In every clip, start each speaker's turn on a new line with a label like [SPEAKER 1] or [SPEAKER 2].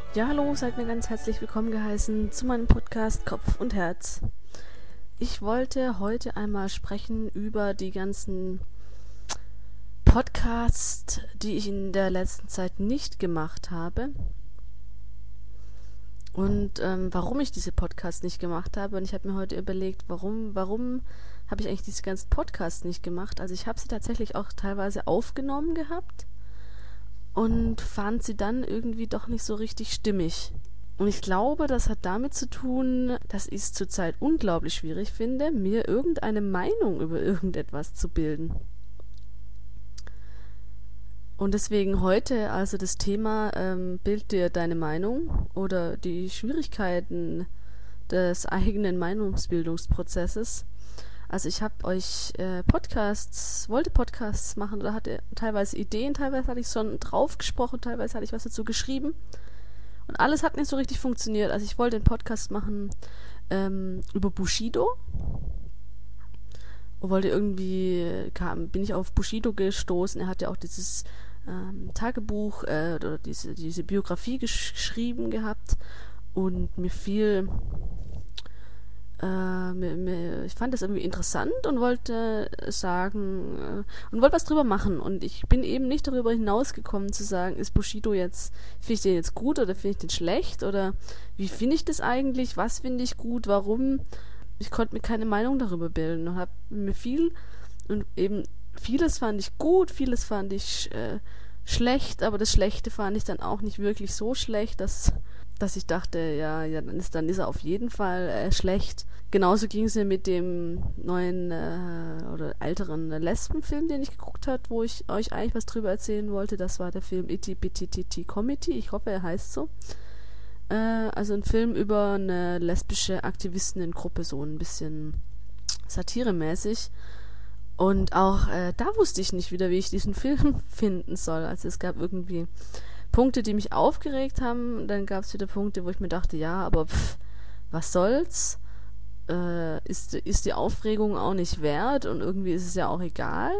[SPEAKER 1] Ja, hallo, seid mir ganz herzlich willkommen geheißen zu meinem Podcast Kopf und Herz. Ich wollte heute einmal sprechen über die ganzen Podcasts, die ich in der letzten Zeit nicht gemacht habe. Und warum ich diese Podcasts nicht gemacht habe. Und ich habe mir heute überlegt, warum habe ich eigentlich diese ganzen Podcasts nicht gemacht. Also ich habe sie tatsächlich auch teilweise aufgenommen gehabt und fand sie dann irgendwie doch nicht so richtig stimmig. Und ich glaube, das hat damit zu tun, dass ich es zurzeit unglaublich schwierig finde, mir irgendeine Meinung über irgendetwas zu bilden. Und deswegen heute also das Thema bild dir deine Meinung oder die Schwierigkeiten des eigenen Meinungsbildungsprozesses. Also ich habe euch wollte Podcasts machen oder hatte teilweise Ideen, teilweise hatte ich schon drauf gesprochen, teilweise hatte ich was dazu geschrieben. Und alles hat nicht so richtig funktioniert. Also ich wollte einen Podcast machen über Bushido. Und bin ich auf Bushido gestoßen. Er hat ja auch dieses Tagebuch oder diese Biografie geschrieben gehabt. Und mir fiel ich fand das irgendwie interessant und wollte was drüber machen. Und ich bin eben nicht darüber hinausgekommen zu sagen, finde ich den jetzt gut oder finde ich den schlecht oder wie finde ich das eigentlich, was finde ich gut, warum. Ich konnte mir keine Meinung darüber bilden und vieles fand ich gut, vieles fand ich schlecht, aber das Schlechte fand ich dann auch nicht wirklich so schlecht, dass ich dachte, ja, dann ist er auf jeden Fall schlecht. Genauso ging es mir mit dem neuen oder älteren Lesbenfilm, den ich geguckt habe, wo ich euch eigentlich was drüber erzählen wollte. Das war der Film Itty Bitty Titty Comedy. Ich hoffe, er heißt so. Also ein Film über eine lesbische Aktivistinnengruppe, so ein bisschen satiremäßig. Und auch da wusste ich nicht wieder, wie ich diesen Film finden soll. Also es gab irgendwie Punkte, die mich aufgeregt haben. Dann gab es wieder Punkte, wo ich mir dachte, ja, aber was soll's? Ist die Aufregung auch nicht wert und irgendwie ist es ja auch egal.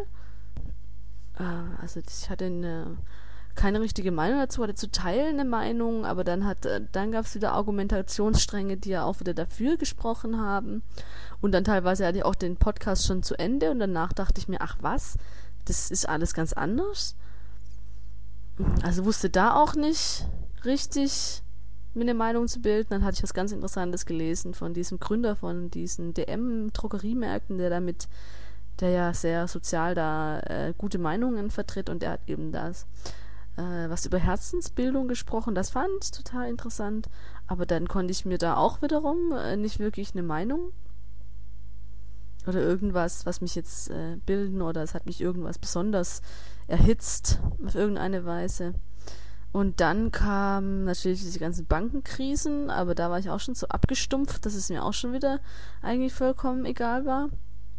[SPEAKER 1] Also ich hatte keine richtige Meinung dazu, hatte zu Teilen eine Meinung, aber dann gab es wieder Argumentationsstränge, die ja auch wieder dafür gesprochen haben. Und dann teilweise hatte ich auch den Podcast schon zu Ende und danach dachte ich mir, ach was, das ist alles ganz anders. Also wusste da auch nicht richtig mir eine Meinung zu bilden. Dann hatte ich was ganz Interessantes gelesen von diesem Gründer von diesen DM-Drogeriemärkten, der ja sehr sozial da gute Meinungen vertritt und der hat eben was über Herzensbildung gesprochen. Das fand ich total interessant. Aber dann konnte ich mir da auch wiederum nicht wirklich eine Meinung oder irgendwas, was mich jetzt bilden oder es hat mich irgendwas besonders erhitzt auf irgendeine Weise. Und dann kamen natürlich diese ganzen Bankenkrisen, aber da war ich auch schon so abgestumpft, dass es mir auch schon wieder eigentlich vollkommen egal war.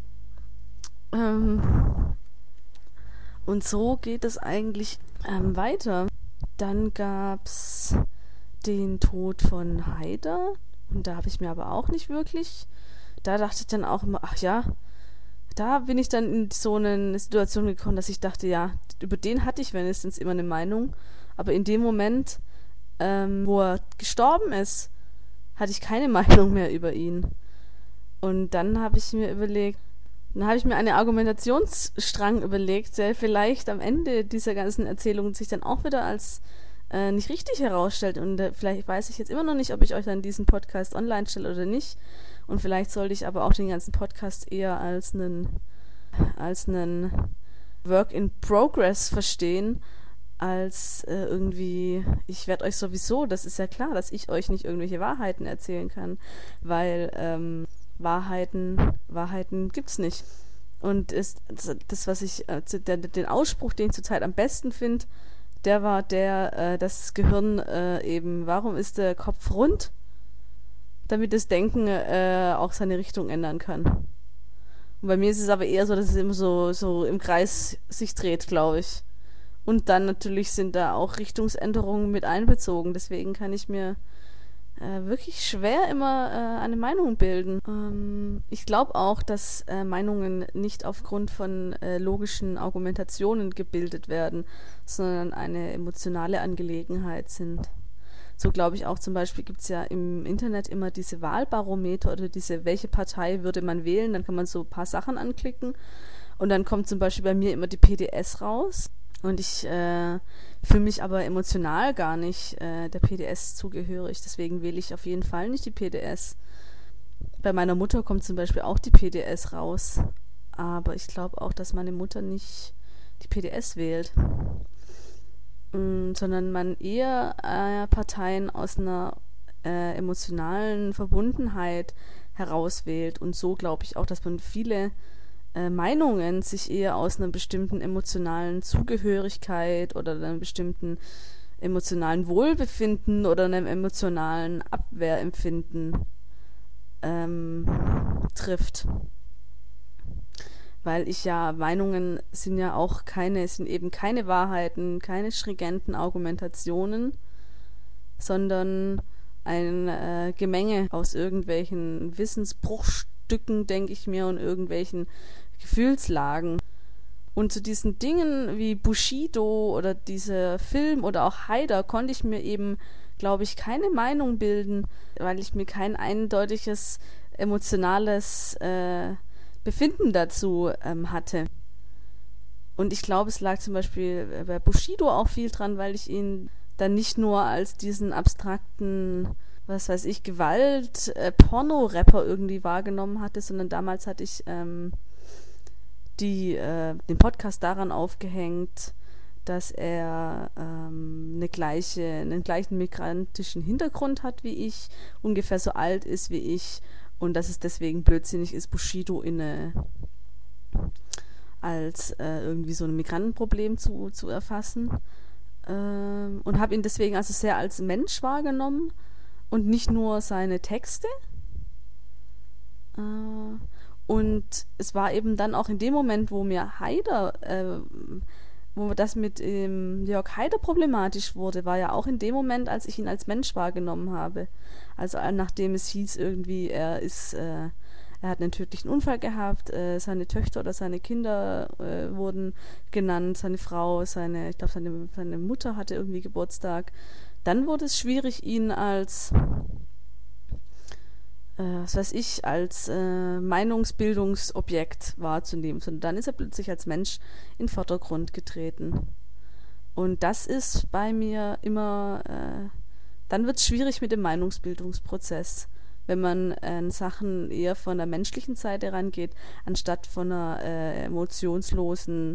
[SPEAKER 1] Und so geht es eigentlich weiter. Dann gab's den Tod von Haider und da habe ich mir aber auch nicht wirklich, da dachte ich dann auch immer, ach ja, da bin ich dann in so eine Situation gekommen, dass ich dachte, ja, über den hatte ich wenigstens immer eine Meinung, aber in dem Moment, wo er gestorben ist, hatte ich keine Meinung mehr über ihn. Und dann habe ich mir einen Argumentationsstrang überlegt, der vielleicht am Ende dieser ganzen Erzählung sich dann auch wieder als nicht richtig herausstellt. Und vielleicht weiß ich jetzt immer noch nicht, ob ich euch dann diesen Podcast online stelle oder nicht. Und vielleicht sollte ich aber auch den ganzen Podcast eher als einen Work in Progress verstehen, als irgendwie, ich werde euch sowieso, das ist ja klar, dass ich euch nicht irgendwelche Wahrheiten erzählen kann, weil Wahrheiten gibt's nicht. Und den Ausspruch, den ich zurzeit am besten finde, der war das Gehirn warum ist der Kopf rund? Damit das Denken auch seine Richtung ändern kann. Und bei mir ist es aber eher so, dass es immer so im Kreis sich dreht, glaube ich. Und dann natürlich sind da auch Richtungsänderungen mit einbezogen. Deswegen kann ich mir wirklich schwer immer eine Meinung bilden. Ich glaube auch, dass Meinungen nicht aufgrund von logischen Argumentationen gebildet werden, sondern eine emotionale Angelegenheit sind. So glaube ich auch zum Beispiel gibt es ja im Internet immer diese Wahlbarometer oder diese, welche Partei würde man wählen, dann kann man so ein paar Sachen anklicken und dann kommt zum Beispiel bei mir immer die PDS raus und ich fühle mich aber emotional gar nicht der PDS zugehörig, deswegen wähle ich auf jeden Fall nicht die PDS. Bei meiner Mutter kommt zum Beispiel auch die PDS raus, aber ich glaube auch, dass meine Mutter nicht die PDS wählt, sondern man eher Parteien aus einer emotionalen Verbundenheit herauswählt. Und so glaube ich auch, dass man viele Meinungen sich eher aus einer bestimmten emotionalen Zugehörigkeit oder einem bestimmten emotionalen Wohlbefinden oder einem emotionalen Abwehrempfinden trifft. Weil Meinungen sind eben keine Wahrheiten, keine stringenten Argumentationen, sondern ein Gemenge aus irgendwelchen Wissensbruchstücken, denke ich mir, und irgendwelchen Gefühlslagen. Und zu diesen Dingen wie Bushido oder dieser Film oder auch Haider konnte ich mir eben, glaube ich, keine Meinung bilden, weil ich mir kein eindeutiges emotionales Befinden dazu hatte. Und ich glaube, es lag zum Beispiel bei Bushido auch viel dran, weil ich ihn dann nicht nur als diesen abstrakten, was weiß ich, Gewalt-Porno-Rapper irgendwie wahrgenommen hatte, sondern damals hatte ich den Podcast daran aufgehängt, dass er einen gleichen migrantischen Hintergrund hat wie ich, ungefähr so alt ist wie ich, und dass es deswegen blödsinnig ist, Bushido als irgendwie so ein Migrantenproblem zu erfassen. Und habe ihn deswegen also sehr als Mensch wahrgenommen und nicht nur seine Texte. Und es war eben dann auch in dem Moment, wo mir wo das mit Jörg Haider problematisch wurde, war ja auch in dem Moment, als ich ihn als Mensch wahrgenommen habe. Also nachdem es hieß irgendwie, er hat einen tödlichen Unfall gehabt, seine Töchter oder seine Kinder wurden genannt, seine Frau, ich glaube seine Mutter hatte irgendwie Geburtstag. Dann wurde es schwierig, ihn als Meinungsbildungsobjekt wahrzunehmen, sondern dann ist er plötzlich als Mensch in den Vordergrund getreten. Und das ist bei mir immer, dann wird es schwierig mit dem Meinungsbildungsprozess, wenn man an Sachen eher von der menschlichen Seite rangeht, anstatt von einer emotionslosen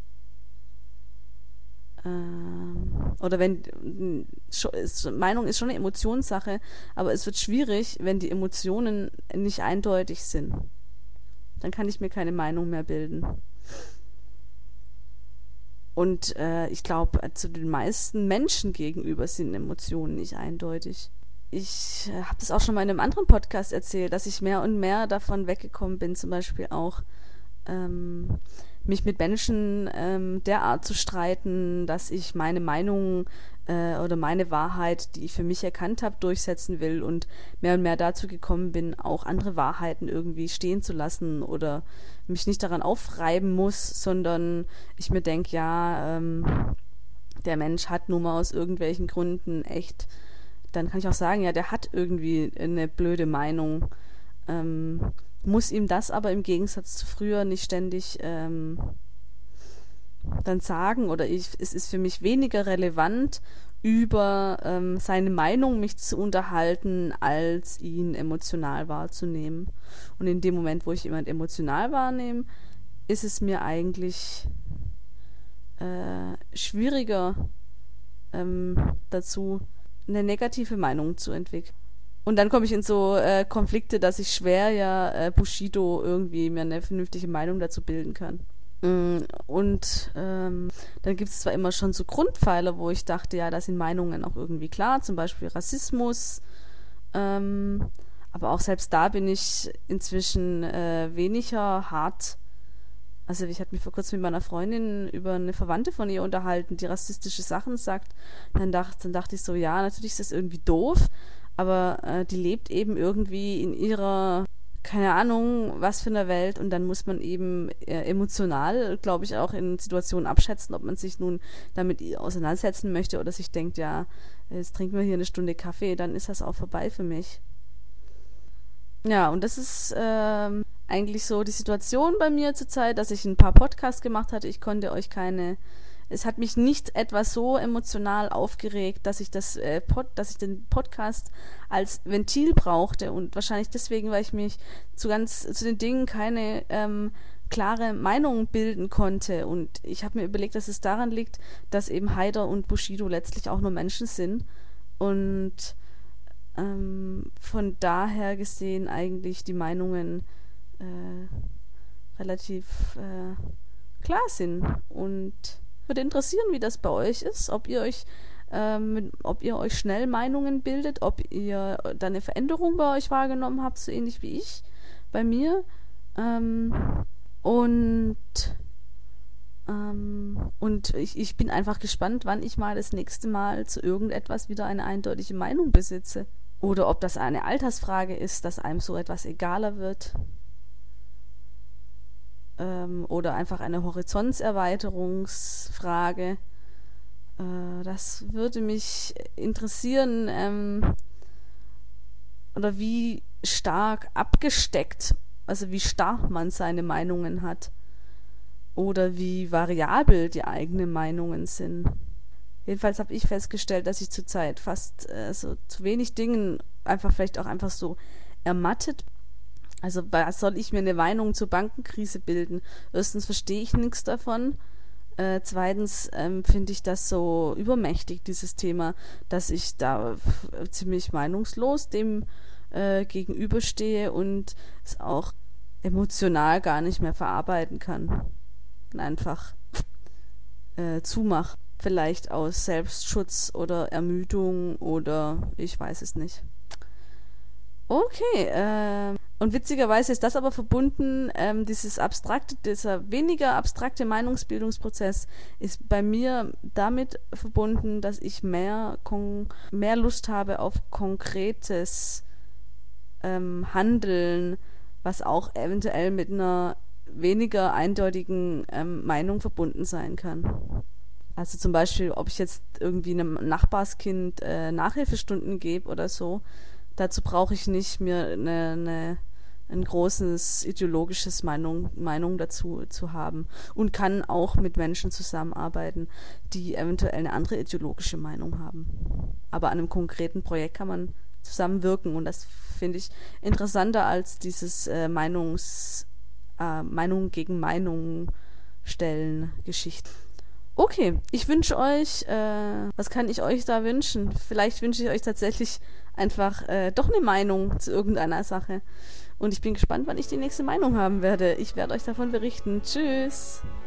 [SPEAKER 1] oder Meinung ist schon eine Emotionssache, aber es wird schwierig, wenn die Emotionen nicht eindeutig sind. Dann kann ich mir keine Meinung mehr bilden. Und ich glaube, zu den meisten Menschen gegenüber sind Emotionen nicht eindeutig. Ich habe das auch schon mal in einem anderen Podcast erzählt, dass ich mehr und mehr davon weggekommen bin, zum Beispiel auch mich mit Menschen derart zu streiten, dass ich meine Meinung oder meine Wahrheit, die ich für mich erkannt habe, durchsetzen will und mehr dazu gekommen bin, auch andere Wahrheiten irgendwie stehen zu lassen oder mich nicht daran aufreiben muss, sondern ich mir denke, ja, der Mensch hat nun mal aus irgendwelchen Gründen echt, dann kann ich auch sagen, ja, der hat irgendwie eine blöde Meinung, muss ihm das aber im Gegensatz zu früher nicht ständig dann sagen oder es ist für mich weniger relevant, über seine Meinung mich zu unterhalten, als ihn emotional wahrzunehmen. Und in dem Moment, wo ich jemand emotional wahrnehme, ist es mir eigentlich schwieriger dazu, eine negative Meinung zu entwickeln. Und dann komme ich in so Konflikte, dass ich schwer Bushido irgendwie mir eine vernünftige Meinung dazu bilden kann. Und dann gibt es zwar immer schon so Grundpfeiler, wo ich dachte, ja, da sind Meinungen auch irgendwie klar, zum Beispiel Rassismus, aber auch selbst da bin ich inzwischen weniger hart. Also ich hatte mich vor kurzem mit meiner Freundin über eine Verwandte von ihr unterhalten, die rassistische Sachen sagt. Dann dachte ich so, ja, natürlich ist das irgendwie doof, aber die lebt eben irgendwie in ihrer keine Ahnung, was für eine Welt, und dann muss man eben emotional, glaube ich, auch in Situationen abschätzen, ob man sich nun damit auseinandersetzen möchte oder sich denkt, ja, jetzt trinken wir hier eine Stunde Kaffee, dann ist das auch vorbei für mich. Ja, und das ist eigentlich so die Situation bei mir zurzeit, dass ich ein paar Podcasts gemacht hatte. Ich konnte euch keine. Es hat mich nicht etwas so emotional aufgeregt, dass ich dass ich den Podcast als Ventil brauchte, und wahrscheinlich deswegen, weil ich mich zu den Dingen keine klare Meinung bilden konnte. Und ich habe mir überlegt, dass es daran liegt, dass eben Haider und Bushido letztlich auch nur Menschen sind und von daher gesehen eigentlich die Meinungen relativ klar sind. Und würde interessieren, wie das bei euch ist, ob ihr euch schnell Meinungen bildet, ob ihr da eine Veränderung bei euch wahrgenommen habt, so ähnlich wie ich bei mir. Und ich bin einfach gespannt, wann ich mal das nächste Mal zu irgendetwas wieder eine eindeutige Meinung besitze. Oder ob das eine Altersfrage ist, dass einem so etwas egaler wird. Oder einfach eine Horizontserweiterungsfrage. Das würde mich interessieren, oder wie stark abgesteckt, also wie starr man seine Meinungen hat. Oder wie variabel die eigenen Meinungen sind. Jedenfalls habe ich festgestellt, dass ich zurzeit fast so zu wenig Dingen vielleicht auch einfach so ermattet. Also soll ich mir eine Meinung zur Bankenkrise bilden? Erstens verstehe ich nichts davon. Zweitens finde ich das so übermächtig, dieses Thema, dass ich da ziemlich meinungslos dem gegenüberstehe und es auch emotional gar nicht mehr verarbeiten kann. Und einfach zumache. Vielleicht aus Selbstschutz oder Ermüdung oder ich weiß es nicht. Okay, und witzigerweise ist das aber verbunden, dieser weniger abstrakte Meinungsbildungsprozess ist bei mir damit verbunden, dass ich mehr Lust habe auf konkretes Handeln, was auch eventuell mit einer weniger eindeutigen Meinung verbunden sein kann. Also zum Beispiel, ob ich jetzt irgendwie einem Nachbarskind Nachhilfestunden gebe oder so, dazu brauche ich nicht mir ein großes ideologisches Meinung dazu zu haben, und kann auch mit Menschen zusammenarbeiten, die eventuell eine andere ideologische Meinung haben. Aber an einem konkreten Projekt kann man zusammenwirken, und das finde ich interessanter als dieses Meinung gegen Meinung stellen Geschichten. Okay, ich wünsche euch, was kann ich euch da wünschen? Vielleicht wünsche ich euch tatsächlich einfach doch eine Meinung zu irgendeiner Sache. Und ich bin gespannt, wann ich die nächste Meinung haben werde. Ich werde euch davon berichten. Tschüss!